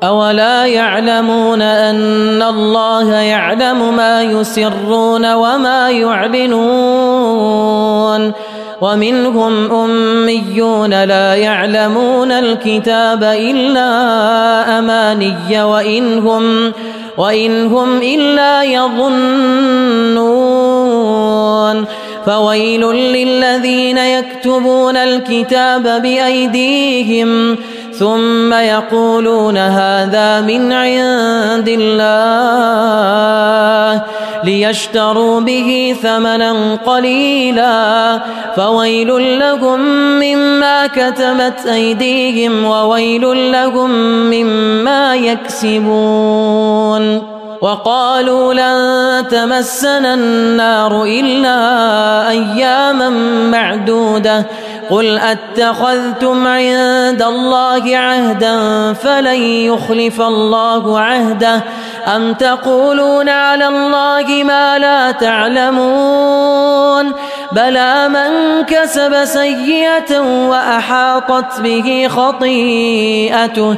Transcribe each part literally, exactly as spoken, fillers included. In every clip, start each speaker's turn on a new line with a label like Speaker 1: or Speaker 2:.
Speaker 1: أولا يعلمون أن الله يعلم ما يسرون وما يعلنون ومنهم أميون لا يعلمون الكتاب إلا أماني وإنهم, وإنهم إلا يظنون فويل للذين يكتبون الكتاب بأيديهم ثم يقولون هذا من عند الله ليشتروا به ثمنا قليلا فويل لهم مما كتبت أيديهم وويل لهم مما يكسبون وقالوا لن تمسنا النار إلا أياما معدودة قل أتخذتم عند الله عهدا فلن يخلف الله عهده أم تقولون على الله ما لا تعلمون بلى من كسب سيئة وأحاطت به خطيئته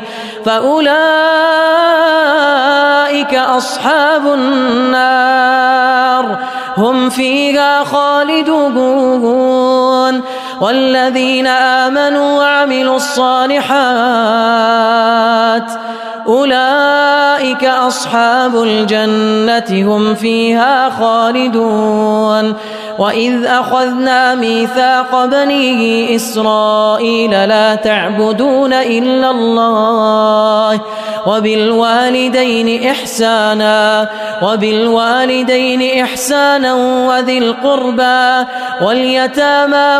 Speaker 1: فأولئك أصحاب النار هم فيها خالدون والذين آمنوا وعملوا الصالحات أولئك أصحاب الجنة هم فيها خالدون وإذ أخذنا ميثاق بني إسرائيل لا تعبدون إلا الله وبالوالدين إحسانا وبالوالدين إحسانا وذي القربى واليتامى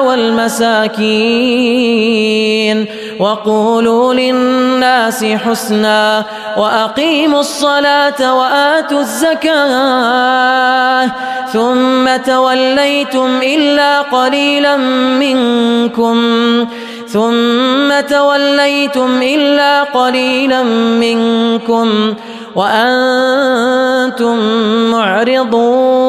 Speaker 1: والمساكين وقولوا للناس حسنا وأقيموا الصلاة وآتوا الزكاة ثم توليتم إلا قليلا منكم ثم توليتم إلا قليلا منكم وأنتم معرضون